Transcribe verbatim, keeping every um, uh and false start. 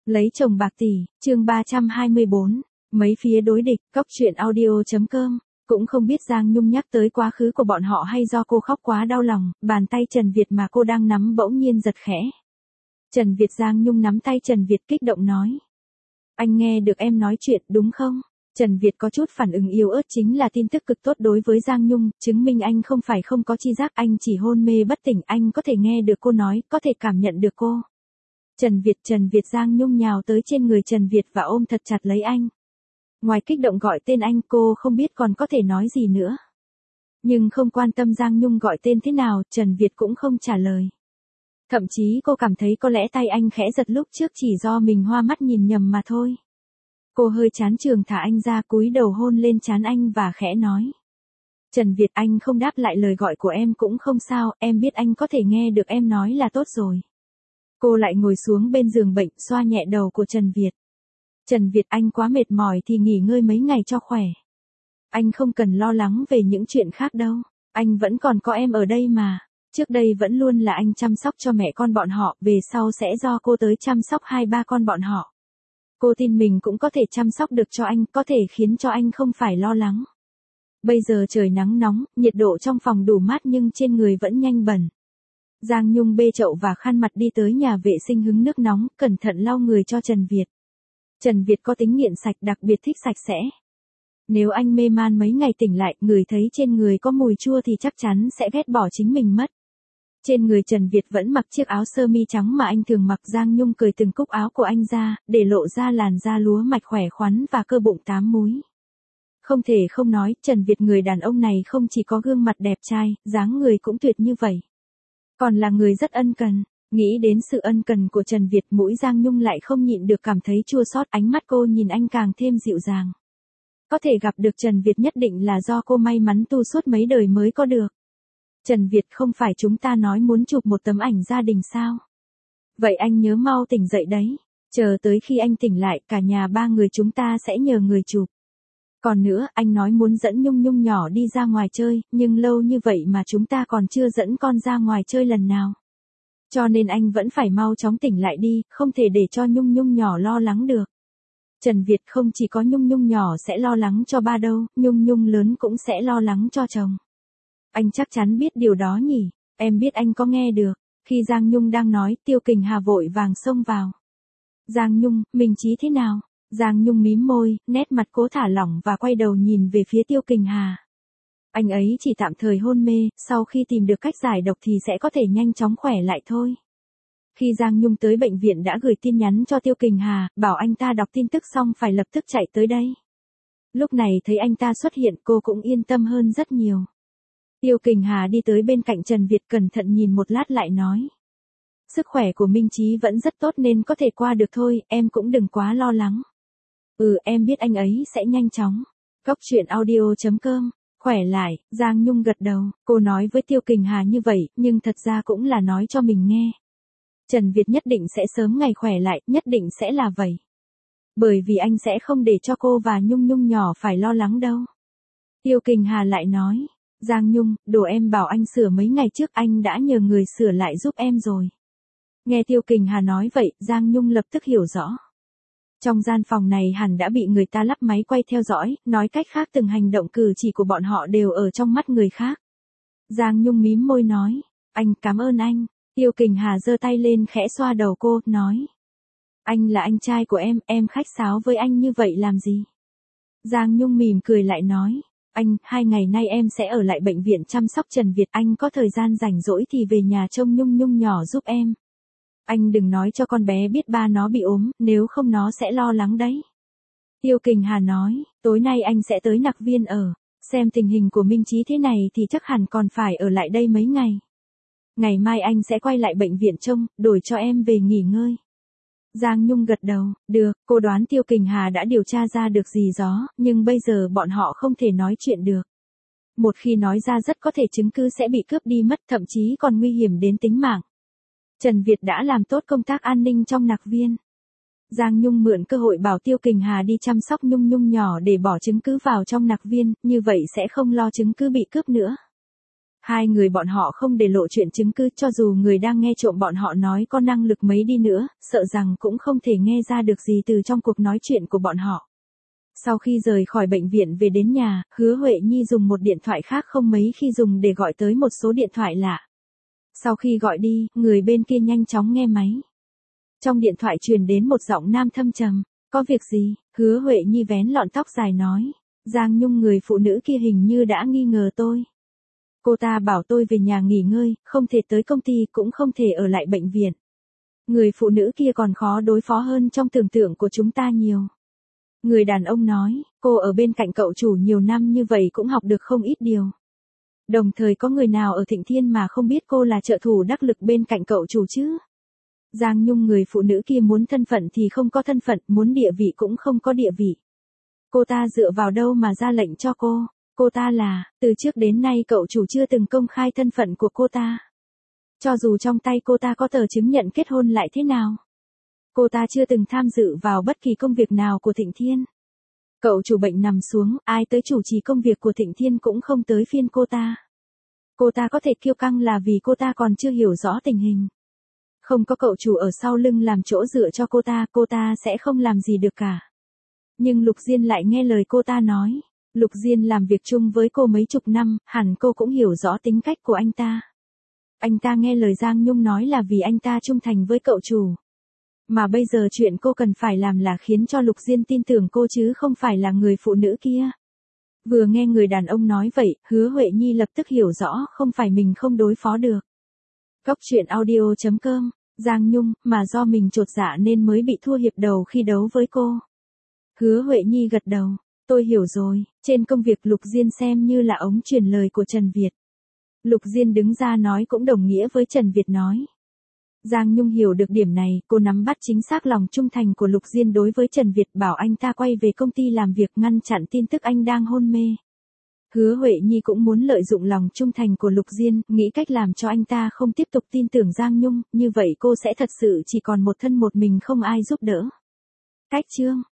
Lấy chồng bạc tỷ, chương ba trăm hai mươi bốn, mấy phía đối địch, cóc truyện audio.com. Cũng không biết Giang Nhung nhắc tới quá khứ của bọn họ hay do cô khóc quá đau lòng, bàn tay Trần Việt mà cô đang nắm bỗng nhiên giật khẽ. Trần Việt Giang Nhung nắm tay Trần Việt kích động nói. Anh nghe được em nói chuyện đúng không? Trần Việt có chút phản ứng yếu ớt chính là tin tức cực tốt đối với Giang Nhung, chứng minh anh không phải không có chi giác, anh chỉ hôn mê bất tỉnh, anh có thể nghe được cô nói, có thể cảm nhận được cô. Trần Việt Trần Việt Giang Nhung nhào tới trên người Trần Việt và ôm thật chặt lấy anh. Ngoài kích động gọi tên anh, cô không biết còn có thể nói gì nữa. Nhưng không quan tâm Giang Nhung gọi tên thế nào, Trần Việt cũng không trả lời. Thậm chí cô cảm thấy có lẽ tay anh khẽ giật lúc trước chỉ do mình hoa mắt nhìn nhầm mà thôi. Cô hơi chán chường thả anh ra, cúi đầu hôn lên trán anh và khẽ nói. Trần Việt, anh không đáp lại lời gọi của em cũng không sao, em biết anh có thể nghe được em nói là tốt rồi. Cô lại ngồi xuống bên giường bệnh, xoa nhẹ đầu của Trần Việt. Trần Việt, anh quá mệt mỏi thì nghỉ ngơi mấy ngày cho khỏe. Anh không cần lo lắng về những chuyện khác đâu, anh vẫn còn có em ở đây mà. Trước đây vẫn luôn là anh chăm sóc cho mẹ con bọn họ, về sau sẽ do cô tới chăm sóc hai ba con bọn họ. Cô tin mình cũng có thể chăm sóc được cho anh, có thể khiến cho anh không phải lo lắng. Bây giờ trời nắng nóng, nhiệt độ trong phòng đủ mát nhưng trên người vẫn nhanh bẩn. Giang Nhung bê chậu và khăn mặt đi tới nhà vệ sinh hứng nước nóng, cẩn thận lau người cho Trần Việt. Trần Việt có tính nghiện sạch, đặc biệt thích sạch sẽ. Nếu anh mê man mấy ngày tỉnh lại, người thấy trên người có mùi chua thì chắc chắn sẽ ghét bỏ chính mình mất. Trên người Trần Việt vẫn mặc chiếc áo sơ mi trắng mà anh thường mặc. Giang Nhung cởi từng cúc áo của anh ra, để lộ ra làn da lúa mạch khỏe khoắn và cơ bụng tám múi. Không thể không nói, Trần Việt người đàn ông này không chỉ có gương mặt đẹp trai, dáng người cũng tuyệt như vậy. Còn là người rất ân cần. Nghĩ đến sự ân cần của Trần Việt, mũi Giang Nhung lại không nhịn được cảm thấy chua xót, ánh mắt cô nhìn anh càng thêm dịu dàng. Có thể gặp được Trần Việt nhất định là do cô may mắn tu suốt mấy đời mới có được. Trần Việt, không phải chúng ta nói muốn chụp một tấm ảnh gia đình sao? Vậy anh nhớ mau tỉnh dậy đấy. Chờ tới khi anh tỉnh lại, cả nhà ba người chúng ta sẽ nhờ người chụp. Còn nữa, anh nói muốn dẫn Nhung Nhung nhỏ đi ra ngoài chơi, nhưng lâu như vậy mà chúng ta còn chưa dẫn con ra ngoài chơi lần nào. Cho nên anh vẫn phải mau chóng tỉnh lại đi, không thể để cho Nhung Nhung nhỏ lo lắng được. Trần Việt, không chỉ có Nhung Nhung nhỏ sẽ lo lắng cho ba đâu, Nhung Nhung lớn cũng sẽ lo lắng cho chồng. Anh chắc chắn biết điều đó nhỉ, em biết anh có nghe được. Khi Giang Nhung đang nói, Tiêu Kình Hà vội vàng xông vào. Giang Nhung, mình Chí thế nào? Giang Nhung mím môi, nét mặt cố thả lỏng và quay đầu nhìn về phía Tiêu Kình Hà. Anh ấy chỉ tạm thời hôn mê, sau khi tìm được cách giải độc thì sẽ có thể nhanh chóng khỏe lại thôi. Khi Giang Nhung tới bệnh viện đã gửi tin nhắn cho Tiêu Kình Hà, bảo anh ta đọc tin tức xong phải lập tức chạy tới đây. Lúc này thấy anh ta xuất hiện, cô cũng yên tâm hơn rất nhiều. Tiêu Kình Hà đi tới bên cạnh Trần Việt, cẩn thận nhìn một lát lại nói. Sức khỏe của Minh Chí vẫn rất tốt nên có thể qua được thôi, em cũng đừng quá lo lắng. Ừ, em biết anh ấy sẽ nhanh chóng. Cóc truyện audio.com. Khỏe lại, Giang Nhung gật đầu, cô nói với Tiêu Kình Hà như vậy, nhưng thật ra cũng là nói cho mình nghe. Trần Việt nhất định sẽ sớm ngày khỏe lại, nhất định sẽ là vậy. Bởi vì anh sẽ không để cho cô và Nhung Nhung nhỏ phải lo lắng đâu. Tiêu Kình Hà lại nói, Giang Nhung, đồ em bảo anh sửa mấy ngày trước anh đã nhờ người sửa lại giúp em rồi. Nghe Tiêu Kình Hà nói vậy, Giang Nhung lập tức hiểu rõ. Trong gian phòng này hẳn đã bị người ta lắp máy quay theo dõi, nói cách khác từng hành động cử chỉ của bọn họ đều ở trong mắt người khác. Giang Nhung mím môi nói, anh cảm ơn anh. Tiêu Kình Hà giơ tay lên khẽ xoa đầu cô, nói. Anh là anh trai của em, em khách sáo với anh như vậy làm gì? Giang Nhung mỉm cười lại nói, anh, hai ngày nay em sẽ ở lại bệnh viện chăm sóc Trần Việt, anh có thời gian rảnh rỗi thì về nhà trông Nhung Nhung nhỏ giúp em. Anh đừng nói cho con bé biết ba nó bị ốm, nếu không nó sẽ lo lắng đấy. Tiêu Kình Hà nói, tối nay anh sẽ tới Nặc Viên ở, xem tình hình của Minh Chí thế này thì chắc hẳn còn phải ở lại đây mấy ngày. Ngày mai anh sẽ quay lại bệnh viện trông, đổi cho em về nghỉ ngơi. Giang Nhung gật đầu, được, cô đoán Tiêu Kình Hà đã điều tra ra được gì đó, nhưng bây giờ bọn họ không thể nói chuyện được. Một khi nói ra rất có thể chứng cứ sẽ bị cướp đi mất, thậm chí còn nguy hiểm đến tính mạng. Trần Việt đã làm tốt công tác an ninh trong Nặc Viên. Giang Nhung mượn cơ hội bảo Tiêu Kình Hà đi chăm sóc Nhung Nhung nhỏ để bỏ chứng cứ vào trong Nặc Viên, như vậy sẽ không lo chứng cứ bị cướp nữa. Hai người bọn họ không để lộ chuyện chứng cứ, cho dù người đang nghe trộm bọn họ nói có năng lực mấy đi nữa, sợ rằng cũng không thể nghe ra được gì từ trong cuộc nói chuyện của bọn họ. Sau khi rời khỏi bệnh viện về đến nhà, Hứa Huệ Nhi dùng một điện thoại khác không mấy khi dùng để gọi tới một số điện thoại lạ. Sau khi gọi đi, người bên kia nhanh chóng nghe máy. Trong điện thoại truyền đến một giọng nam thâm trầm. Có việc gì? Hứa Huệ Nhi vén lọn tóc dài nói. Giang Nhung, người phụ nữ kia hình như đã nghi ngờ tôi. Cô ta bảo tôi về nhà nghỉ ngơi, không thể tới công ty, cũng không thể ở lại bệnh viện. Người phụ nữ kia còn khó đối phó hơn trong tưởng tượng của chúng ta nhiều. Người đàn ông nói, cô ở bên cạnh cậu chủ nhiều năm như vậy cũng học được không ít điều. Đồng thời có người nào ở Thịnh Thiên mà không biết cô là trợ thủ đắc lực bên cạnh cậu chủ chứ? Giang Nhung, người phụ nữ kia muốn thân phận thì không có thân phận, muốn địa vị cũng không có địa vị. Cô ta dựa vào đâu mà ra lệnh cho cô? Cô ta là, từ trước đến nay cậu chủ chưa từng công khai thân phận của cô ta. Cho dù trong tay cô ta có tờ chứng nhận kết hôn lại thế nào? Cô ta chưa từng tham dự vào bất kỳ công việc nào của Thịnh Thiên. Cậu chủ bệnh nằm xuống, ai tới chủ trì công việc của Thịnh Thiên cũng không tới phiên cô ta. Cô ta có thể kiêu căng là vì cô ta còn chưa hiểu rõ tình hình. Không có cậu chủ ở sau lưng làm chỗ dựa cho cô ta, cô ta sẽ không làm gì được cả. Nhưng Lục Diên lại nghe lời cô ta nói. Lục Diên làm việc chung với cô mấy chục năm, hẳn cô cũng hiểu rõ tính cách của anh ta. Anh ta nghe lời Giang Nhung nói là vì anh ta trung thành với cậu chủ. Mà bây giờ chuyện cô cần phải làm là khiến cho Lục Diên tin tưởng cô chứ không phải là người phụ nữ kia. Vừa nghe người đàn ông nói vậy, Hứa Huệ Nhi lập tức hiểu rõ không phải mình không đối phó được. Cóc truyện audio chấm com, Giang Nhung, mà do mình chột dạ nên mới bị thua hiệp đầu khi đấu với cô. Hứa Huệ Nhi gật đầu, tôi hiểu rồi, trên công việc Lục Diên xem như là ống truyền lời của Trần Việt. Lục Diên đứng ra nói cũng đồng nghĩa với Trần Việt nói. Giang Nhung hiểu được điểm này, cô nắm bắt chính xác lòng trung thành của Lục Diên đối với Trần Việt, bảo anh ta quay về công ty làm việc, ngăn chặn tin tức anh đang hôn mê. Hứa Huệ Nhi cũng muốn lợi dụng lòng trung thành của Lục Diên, nghĩ cách làm cho anh ta không tiếp tục tin tưởng Giang Nhung, như vậy cô sẽ thật sự chỉ còn một thân một mình không ai giúp đỡ. Cách chương